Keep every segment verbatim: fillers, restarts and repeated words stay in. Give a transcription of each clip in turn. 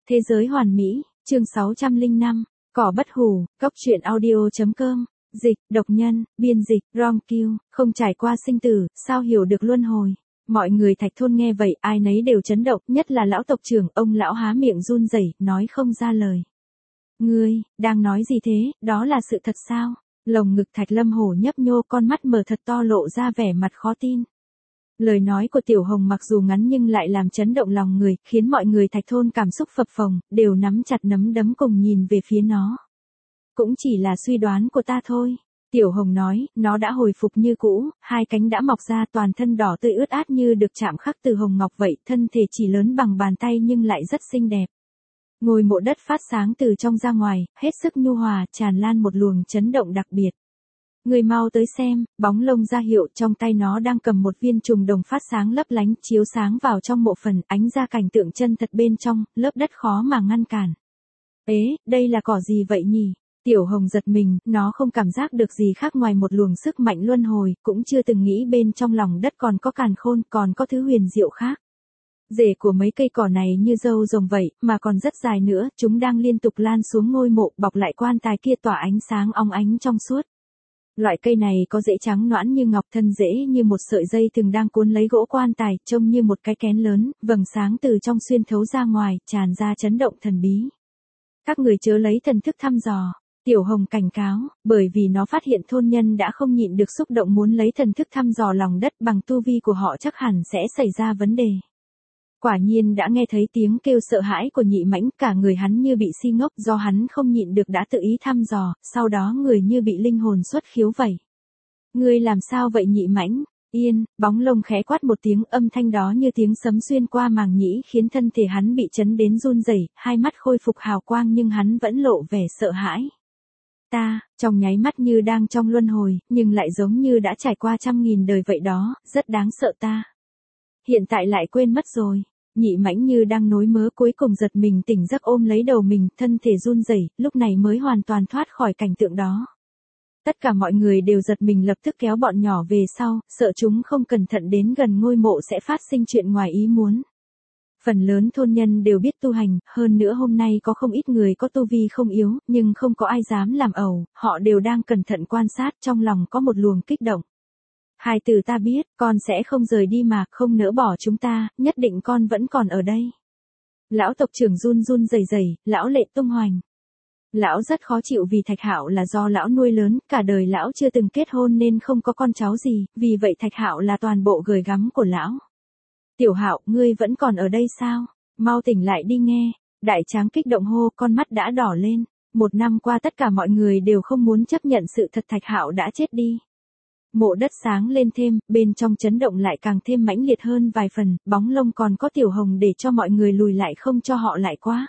Thế giới hoàn mỹ, chương sáu trăm lẻ năm, cỏ bất hủ, cốc truyện audio.com, dịch, độc nhân, biên dịch, Ron Q, không trải qua sinh tử, sao hiểu được luân hồi. Mọi người Thạch Thôn nghe vậy, ai nấy đều chấn động, nhất là lão tộc trưởng, ông lão há miệng run rẩy, nói không ra lời. Ngươi, đang nói gì thế, đó là sự thật sao? Lồng ngực Thạch Lâm Hổ nhấp nhô, con mắt mở thật to lộ ra vẻ mặt khó tin. Lời nói của Tiểu Hồng mặc dù ngắn nhưng lại làm chấn động lòng người, khiến mọi người Thạch Thôn cảm xúc phập phồng, đều nắm chặt nắm đấm cùng nhìn về phía nó. Cũng chỉ là suy đoán của ta thôi. Tiểu Hồng nói, nó đã hồi phục như cũ, hai cánh đã mọc ra, toàn thân đỏ tươi ướt át như được chạm khắc từ hồng ngọc vậy, thân thể chỉ lớn bằng bàn tay nhưng lại rất xinh đẹp. Ngôi mộ đất phát sáng từ trong ra ngoài, hết sức nhu hòa, tràn lan một luồng chấn động đặc biệt. Người mau tới xem, bóng lông ra hiệu, trong tay nó đang cầm một viên trùng đồng phát sáng lấp lánh, chiếu sáng vào trong mộ phần, ánh ra cảnh tượng chân thật bên trong, lớp đất khó mà ngăn cản. Ế, đây là cỏ gì vậy nhỉ? Tiểu Hồng giật mình, nó không cảm giác được gì khác ngoài một luồng sức mạnh luân hồi, cũng chưa từng nghĩ bên trong lòng đất còn có càn khôn, còn có thứ huyền diệu khác. Rễ của mấy cây cỏ này như râu rồng vậy, mà còn rất dài nữa, chúng đang liên tục lan xuống ngôi mộ, bọc lại quan tài kia tỏa ánh sáng óng ánh trong suốt. Loại cây này có rễ trắng nõn như ngọc, thân rễ như một sợi dây thừng đang cuốn lấy gỗ quan tài, trông như một cái kén lớn, vầng sáng từ trong xuyên thấu ra ngoài, tràn ra chấn động thần bí. Các người chớ lấy thần thức thăm dò. Tiểu Hồng cảnh cáo, bởi vì nó phát hiện thôn nhân đã không nhịn được xúc động muốn lấy thần thức thăm dò lòng đất, bằng tu vi của họ chắc hẳn sẽ xảy ra vấn đề. Quả nhiên đã nghe thấy tiếng kêu sợ hãi của Nhị Mãnh, cả người hắn như bị si ngốc, do hắn không nhịn được đã tự ý thăm dò, sau đó người như bị linh hồn xuất khiếu vậy. Ngươi làm sao vậy Nhị Mãnh? Yên, bóng lông khẽ quát một tiếng, âm thanh đó như tiếng sấm xuyên qua màng nhĩ, khiến thân thể hắn bị chấn đến run rẩy, hai mắt khôi phục hào quang nhưng hắn vẫn lộ vẻ sợ hãi. Ta, trong nháy mắt như đang trong luân hồi, nhưng lại giống như đã trải qua trăm nghìn đời vậy đó, rất đáng sợ ta. Hiện tại lại quên mất rồi. Nhị Mãnh như đang nối mớ, cuối cùng giật mình tỉnh giấc, ôm lấy đầu mình, thân thể run rẩy, lúc này mới hoàn toàn thoát khỏi cảnh tượng đó. Tất cả mọi người đều giật mình, lập tức kéo bọn nhỏ về sau, sợ chúng không cẩn thận đến gần ngôi mộ sẽ phát sinh chuyện ngoài ý muốn. Phần lớn thôn nhân đều biết tu hành, hơn nữa hôm nay có không ít người có tu vi không yếu, nhưng không có ai dám làm ẩu, họ đều đang cẩn thận quan sát, trong lòng có một luồng kích động. Hai từ ta biết, con sẽ không rời đi mà, không nỡ bỏ chúng ta, nhất định con vẫn còn ở đây. Lão tộc trưởng run run rẩy rẩy, lão lệ tung hoành. Lão rất khó chịu vì Thạch Hạo là do lão nuôi lớn, cả đời lão chưa từng kết hôn nên không có con cháu gì, vì vậy Thạch Hạo là toàn bộ gửi gắm của lão. Tiểu Hạo, ngươi vẫn còn ở đây sao? Mau tỉnh lại đi nghe. Đại Tráng kích động hô, con mắt đã đỏ lên. Một năm qua tất cả mọi người đều không muốn chấp nhận sự thật Thạch Hạo đã chết đi. Mộ đất sáng lên thêm, bên trong chấn động lại càng thêm mãnh liệt hơn vài phần, bóng lông còn có Tiểu Hồng để cho mọi người lùi lại không cho họ lại quá.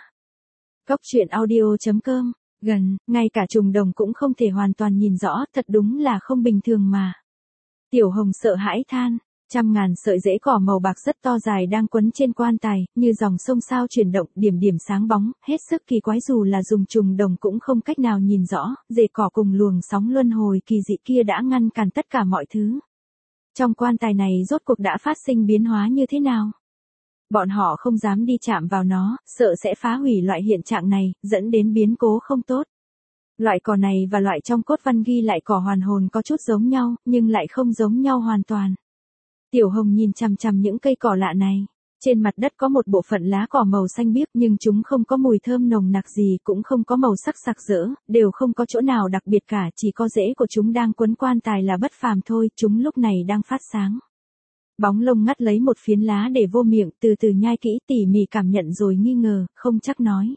Cốc truyện audio.com, gần, ngay cả trùng đồng cũng không thể hoàn toàn nhìn rõ, thật đúng là không bình thường mà. Tiểu Hồng sợ hãi than. Trăm ngàn sợi rễ cỏ màu bạc rất to dài đang quấn trên quan tài, như dòng sông sao chuyển động, điểm điểm sáng bóng, hết sức kỳ quái, dù là dùng trùng đồng cũng không cách nào nhìn rõ, rễ cỏ cùng luồng sóng luân hồi kỳ dị kia đã ngăn cản tất cả mọi thứ. Trong quan tài này rốt cuộc đã phát sinh biến hóa như thế nào? Bọn họ không dám đi chạm vào nó, sợ sẽ phá hủy loại hiện trạng này, dẫn đến biến cố không tốt. Loại cỏ này và loại trong cốt văn ghi lại cỏ hoàn hồn có chút giống nhau, nhưng lại không giống nhau hoàn toàn. Tiểu Hồng nhìn chằm chằm những cây cỏ lạ này. Trên mặt đất có một bộ phận lá cỏ màu xanh biếc nhưng chúng không có mùi thơm nồng nặc gì, cũng không có màu sắc sặc sỡ, đều không có chỗ nào đặc biệt cả, chỉ có rễ của chúng đang quấn quan tài là bất phàm thôi, chúng lúc này đang phát sáng. Bóng lông ngắt lấy một phiến lá để vô miệng, từ từ nhai kỹ, tỉ mỉ cảm nhận rồi nghi ngờ, không chắc nói.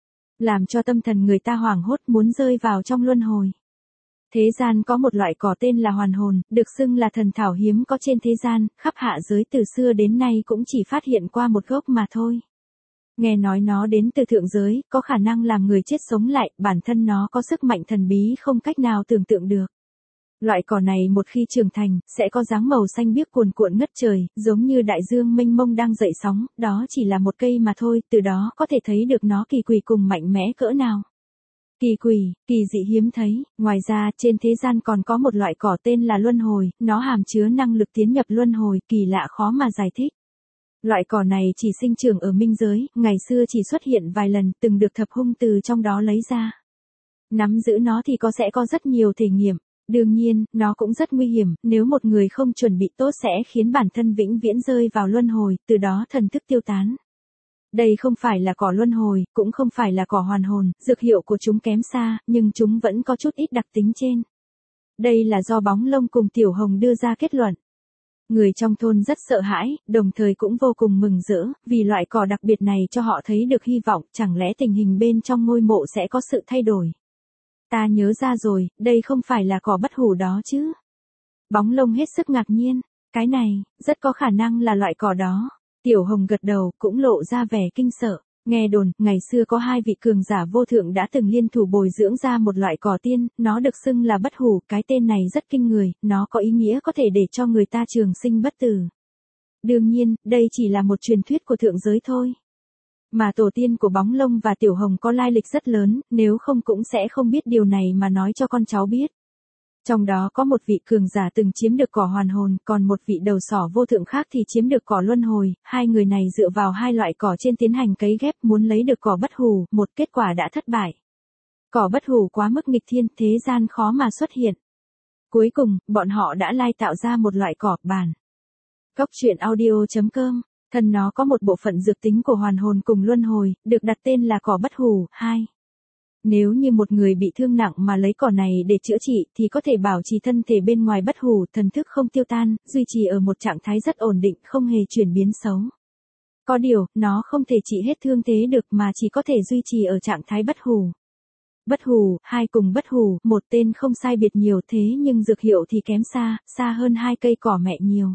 Làm cho tâm thần người ta hoảng hốt, muốn rơi vào trong luân hồi. Thế gian có một loại cỏ tên là hoàn hồn, được xưng là thần thảo hiếm có trên thế gian, khắp hạ giới từ xưa đến nay cũng chỉ phát hiện qua một gốc mà thôi. Nghe nói nó đến từ thượng giới, có khả năng làm người chết sống lại, bản thân nó có sức mạnh thần bí không cách nào tưởng tượng được. Loại cỏ này một khi trưởng thành, sẽ có dáng màu xanh biếc cuồn cuộn ngất trời, giống như đại dương mênh mông đang dậy sóng, đó chỉ là một cây mà thôi, từ đó có thể thấy được nó kỳ quỷ cùng mạnh mẽ cỡ nào. Kỳ quỷ, kỳ dị hiếm thấy, ngoài ra trên thế gian còn có một loại cỏ tên là luân hồi, nó hàm chứa năng lực tiến nhập luân hồi, kỳ lạ khó mà giải thích. Loại cỏ này chỉ sinh trưởng ở minh giới, ngày xưa chỉ xuất hiện vài lần, từng được thập hung từ trong đó lấy ra. Nắm giữ nó thì có sẽ có rất nhiều thể nghiệm. Đương nhiên, nó cũng rất nguy hiểm, nếu một người không chuẩn bị tốt sẽ khiến bản thân vĩnh viễn rơi vào luân hồi, từ đó thần thức tiêu tán. Đây không phải là cỏ luân hồi, cũng không phải là cỏ hoàn hồn, dược hiệu của chúng kém xa, nhưng chúng vẫn có chút ít đặc tính trên. Đây là do Bóng Lông cùng Tiểu Hồng đưa ra kết luận. Người trong thôn rất sợ hãi, đồng thời cũng vô cùng mừng rỡ, vì loại cỏ đặc biệt này cho họ thấy được hy vọng, chẳng lẽ tình hình bên trong ngôi mộ sẽ có sự thay đổi. Ta nhớ ra rồi, đây không phải là cỏ bất hủ đó chứ. Bóng Lông hết sức ngạc nhiên, cái này, rất có khả năng là loại cỏ đó. Tiểu Hồng gật đầu, cũng lộ ra vẻ kinh sợ. Nghe đồn, ngày xưa có hai vị cường giả vô thượng đã từng liên thủ bồi dưỡng ra một loại cỏ tiên, nó được xưng là bất hủ, cái tên này rất kinh người, nó có ý nghĩa có thể để cho người ta trường sinh bất tử. Đương nhiên, đây chỉ là một truyền thuyết của thượng giới thôi. Mà tổ tiên của Bóng Lông và Tiểu Hồng có lai lịch rất lớn, nếu không cũng sẽ không biết điều này mà nói cho con cháu biết. Trong đó có một vị cường giả từng chiếm được cỏ hoàn hồn, còn một vị đầu sỏ vô thượng khác thì chiếm được cỏ luân hồi, hai người này dựa vào hai loại cỏ trên tiến hành cấy ghép muốn lấy được cỏ bất hủ, một kết quả đã thất bại. Cỏ bất hủ quá mức nghịch thiên, thế gian khó mà xuất hiện. Cuối cùng, bọn họ đã lai tạo ra một loại cỏ bản. Cốc truyện audio chấm com, thân nó có một bộ phận dược tính của hoàn hồn cùng luân hồi, được đặt tên là cỏ bất hủ. hai. Nếu như một người bị thương nặng mà lấy cỏ này để chữa trị thì có thể bảo trì thân thể bên ngoài bất hủ, thần thức không tiêu tan, duy trì ở một trạng thái rất ổn định, không hề chuyển biến xấu. Có điều, nó không thể trị hết thương thế được mà chỉ có thể duy trì ở trạng thái bất hủ. Bất hủ, hai cùng bất hủ, một tên không sai biệt nhiều thế nhưng dược hiệu thì kém xa, xa hơn hai cây cỏ mẹ nhiều.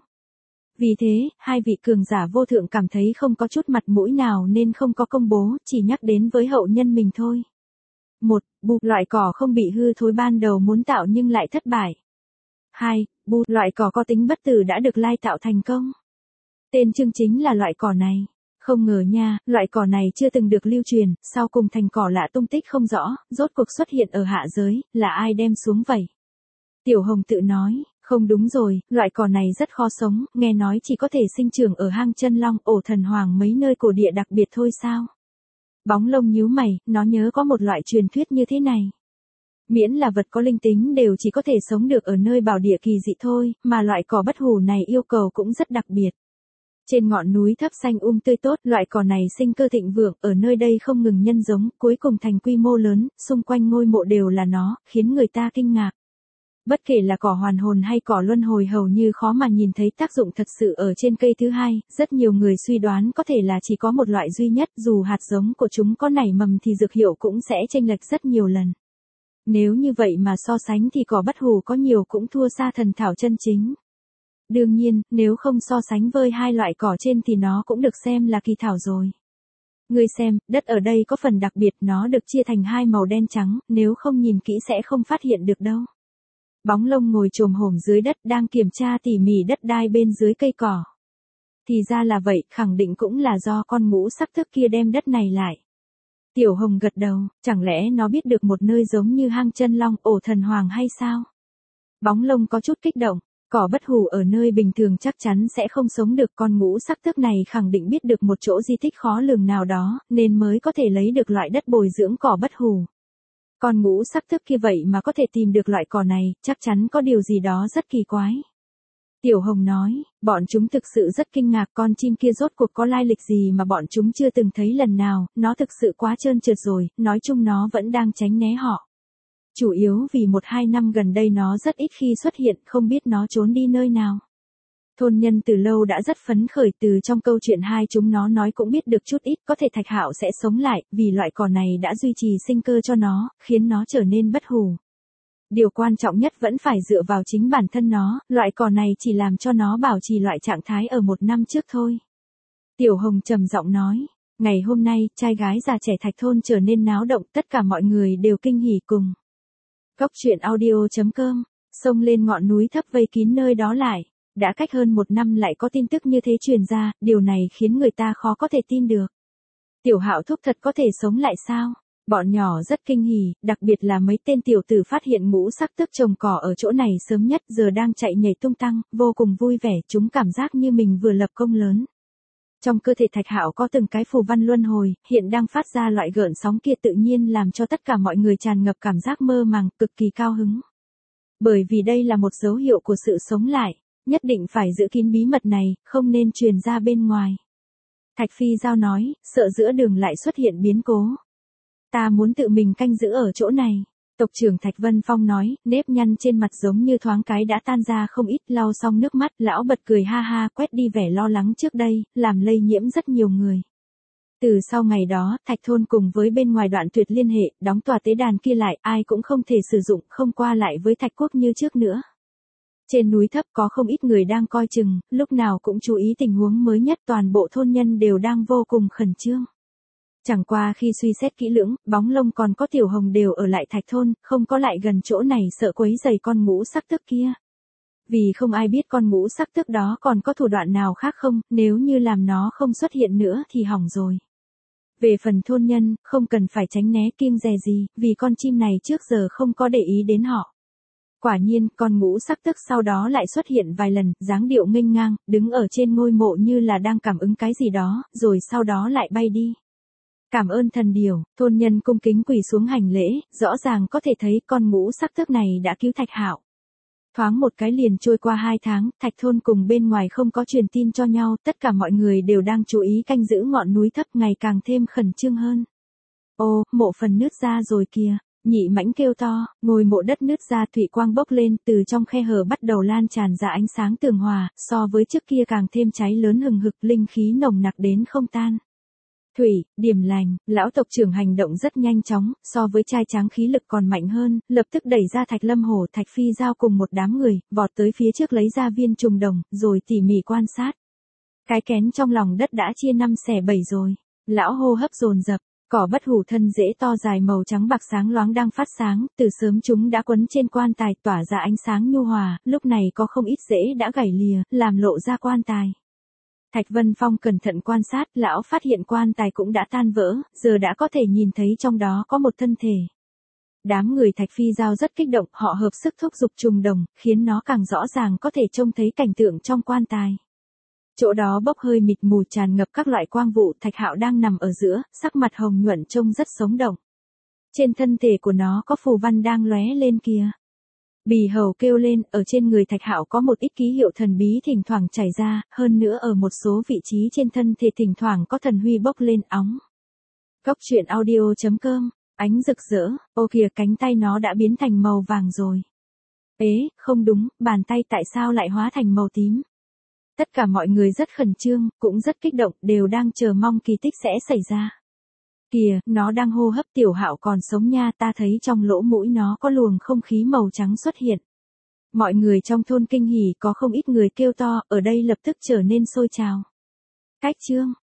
Vì thế, hai vị cường giả vô thượng cảm thấy không có chút mặt mũi nào nên không có công bố, chỉ nhắc đến với hậu nhân mình thôi. một. Bu, loại cỏ không bị hư thối ban đầu muốn tạo nhưng lại thất bại. hai. Bu, loại cỏ có tính bất tử đã được lai tạo thành công. Tên chương chính là loại cỏ này. Không ngờ nha, loại cỏ này chưa từng được lưu truyền, sau cùng thành cỏ lạ tung tích không rõ, rốt cuộc xuất hiện ở hạ giới, là ai đem xuống vậy? Tiểu Hồng tự nói, không đúng rồi, loại cỏ này rất khó sống, nghe nói chỉ có thể sinh trưởng ở hang chân long, ổ thần hoàng mấy nơi cổ địa đặc biệt thôi sao? Bóng Lông nhíu mày, nó nhớ có một loại truyền thuyết như thế này. Miễn là vật có linh tính đều chỉ có thể sống được ở nơi bảo địa kỳ dị thôi, mà loại cỏ bất hủ này yêu cầu cũng rất đặc biệt. Trên ngọn núi thấp xanh um tươi tốt, loại cỏ này sinh cơ thịnh vượng, ở nơi đây không ngừng nhân giống, cuối cùng thành quy mô lớn, xung quanh ngôi mộ đều là nó, khiến người ta kinh ngạc. Bất kể là cỏ hoàn hồn hay cỏ luân hồi hầu như khó mà nhìn thấy tác dụng thật sự ở trên cây thứ hai, rất nhiều người suy đoán có thể là chỉ có một loại duy nhất, dù hạt giống của chúng có nảy mầm thì dược hiệu cũng sẽ chênh lệch rất nhiều lần. Nếu như vậy mà so sánh thì cỏ bất hủ có nhiều cũng thua xa thần thảo chân chính. Đương nhiên, nếu không so sánh với hai loại cỏ trên thì nó cũng được xem là kỳ thảo rồi. Ngươi xem, đất ở đây có phần đặc biệt, nó được chia thành hai màu đen trắng, nếu không nhìn kỹ sẽ không phát hiện được đâu. Bóng Lông ngồi chồm hổm dưới đất đang kiểm tra tỉ mỉ đất đai bên dưới cây cỏ. Thì ra là vậy, khẳng định cũng là do con ngũ sắc thức kia đem đất này lại. Tiểu Hồng gật đầu, chẳng lẽ nó biết được một nơi giống như hang chân long, ổ thần hoàng hay sao? Bóng Lông có chút kích động, cỏ bất hủ ở nơi bình thường chắc chắn sẽ không sống được, con ngũ sắc thức này khẳng định biết được một chỗ di tích khó lường nào đó, nên mới có thể lấy được loại đất bồi dưỡng cỏ bất hủ. Con ngũ sắc thức kia vậy mà có thể tìm được loại cỏ này, chắc chắn có điều gì đó rất kỳ quái. Tiểu Hồng nói, bọn chúng thực sự rất kinh ngạc, con chim kia rốt cuộc có lai lịch gì mà bọn chúng chưa từng thấy lần nào, nó thực sự quá trơn trượt rồi, nói chung nó vẫn đang tránh né họ. Chủ yếu vì một hai năm gần đây nó rất ít khi xuất hiện, không biết nó trốn đi nơi nào. Thôn nhân từ lâu đã rất phấn khởi, từ trong câu chuyện hai chúng nó nói cũng biết được chút ít, có thể Thạch Hạo sẽ sống lại, vì loại cỏ này đã duy trì sinh cơ cho nó, khiến nó trở nên bất hủ. Điều quan trọng nhất vẫn phải dựa vào chính bản thân nó, loại cỏ này chỉ làm cho nó bảo trì loại trạng thái ở một năm trước thôi. Tiểu Hồng trầm giọng nói, ngày hôm nay, trai gái già trẻ Thạch thôn trở nên náo động, tất cả mọi người đều kinh hỉ cùng. Cốc truyện audio chấm com, xông lên ngọn núi thấp vây kín nơi đó lại. Đã cách hơn một năm lại có tin tức như thế truyền ra, điều này khiến người ta khó có thể tin được. Tiểu Hạo thúc thật có thể sống lại sao? Bọn nhỏ rất kinh hỉ, đặc biệt là mấy tên tiểu tử phát hiện ngũ sắc thức trồng cỏ ở chỗ này sớm nhất giờ đang chạy nhảy tung tăng, vô cùng vui vẻ, chúng cảm giác như mình vừa lập công lớn. Trong cơ thể Thạch Hạo có từng cái phù văn luân hồi, hiện đang phát ra loại gợn sóng kia tự nhiên làm cho tất cả mọi người tràn ngập cảm giác mơ màng, cực kỳ cao hứng. Bởi vì đây là một dấu hiệu của sự sống lại, nhất định phải giữ kín bí mật này, không nên truyền ra bên ngoài. Thạch Phi Giao nói, sợ giữa đường lại xuất hiện biến cố. Ta muốn tự mình canh giữ ở chỗ này. Tộc trưởng Thạch Vân Phong nói, nếp nhăn trên mặt giống như thoáng cái đã tan ra không ít, lau xong nước mắt, lão bật cười ha ha, quét đi vẻ lo lắng trước đây, làm lây nhiễm rất nhiều người. Từ sau ngày đó, Thạch thôn cùng với bên ngoài đoạn tuyệt liên hệ, đóng tòa tế đàn kia lại, ai cũng không thể sử dụng, không qua lại với Thạch quốc như trước nữa. Trên núi thấp có không ít người đang coi chừng, lúc nào cũng chú ý tình huống mới nhất, toàn bộ thôn nhân đều đang vô cùng khẩn trương. Chẳng qua khi suy xét kỹ lưỡng, Bóng Lông còn có Tiểu Hồng đều ở lại Thạch thôn, không có lại gần chỗ này sợ quấy rầy con ngũ sắc tước kia. Vì không ai biết con ngũ sắc tước đó còn có thủ đoạn nào khác không, nếu như làm nó không xuất hiện nữa thì hỏng rồi. Về phần thôn nhân, không cần phải tránh né kiêng dè gì, vì con chim này trước giờ không có để ý đến họ. Quả nhiên, con ngũ sắc tước sau đó lại xuất hiện vài lần, dáng điệu nghênh ngang, đứng ở trên ngôi mộ như là đang cảm ứng cái gì đó, rồi sau đó lại bay đi. Cảm ơn thần điểu, thôn nhân cung kính quỳ xuống hành lễ, rõ ràng có thể thấy con ngũ sắc tước này đã cứu Thạch Hạo. Thoáng một cái liền trôi qua hai tháng, Thạch thôn cùng bên ngoài không có truyền tin cho nhau, tất cả mọi người đều đang chú ý canh giữ ngọn núi thấp ngày càng thêm khẩn trương hơn. Ô, mộ phần nứt ra rồi kìa, Nhị Mãnh kêu to, ngôi mộ đất nứt ra, thủy quang bốc lên, từ trong khe hở bắt đầu lan tràn ra ánh sáng tường hòa, so với trước kia càng thêm cháy lớn hừng hực, linh khí nồng nặc đến không tan. Thủy, Điểm lành, lão tộc trưởng hành động rất nhanh chóng, so với trai tráng khí lực còn mạnh hơn, lập tức đẩy ra Thạch Lâm Hổ, Thạch Phi Giao cùng một đám người, vọt tới phía trước lấy ra viên trùng đồng, rồi tỉ mỉ quan sát. Cái kén trong lòng đất đã chia năm xẻ bảy rồi. Lão hô hấp dồn dập, cỏ bất hủ thân rễ to dài màu trắng bạc sáng loáng đang phát sáng, từ sớm chúng đã quấn trên quan tài tỏa ra ánh sáng nhu hòa, lúc này có không ít rễ đã gãy lìa, làm lộ ra quan tài. Thạch Vân Phong cẩn thận quan sát, lão phát hiện quan tài cũng đã tan vỡ, giờ đã có thể nhìn thấy trong đó có một thân thể. Đám người Thạch Phi Giao rất kích động, họ hợp sức thúc giục trùng đồng, khiến nó càng rõ ràng có thể trông thấy cảnh tượng trong quan tài. Chỗ đó bốc hơi mịt mù tràn ngập các loại quang vụ, Thạch Hạo đang nằm ở giữa, sắc mặt hồng nhuận trông rất sống động. Trên thân thể của nó có phù văn đang lóe lên kìa. Bì hầu kêu lên, ở trên người Thạch Hạo có một ít ký hiệu thần bí thỉnh thoảng chảy ra, hơn nữa ở một số vị trí trên thân thể thỉnh thoảng có thần huy bốc lên óng. Góc truyện audio chấm com, ánh rực rỡ, ô kìa cánh tay nó đã biến thành màu vàng rồi. Ế, không đúng, bàn tay tại sao lại hóa thành màu tím? Tất cả mọi người rất khẩn trương, cũng rất kích động, đều đang chờ mong kỳ tích sẽ xảy ra. Kìa, nó đang hô hấp, Tiểu Hạo còn sống nha, ta thấy trong lỗ mũi nó có luồng không khí màu trắng xuất hiện. Mọi người trong thôn kinh hỉ, có không ít người kêu to, ở đây lập tức trở nên sôi trào. Cách chương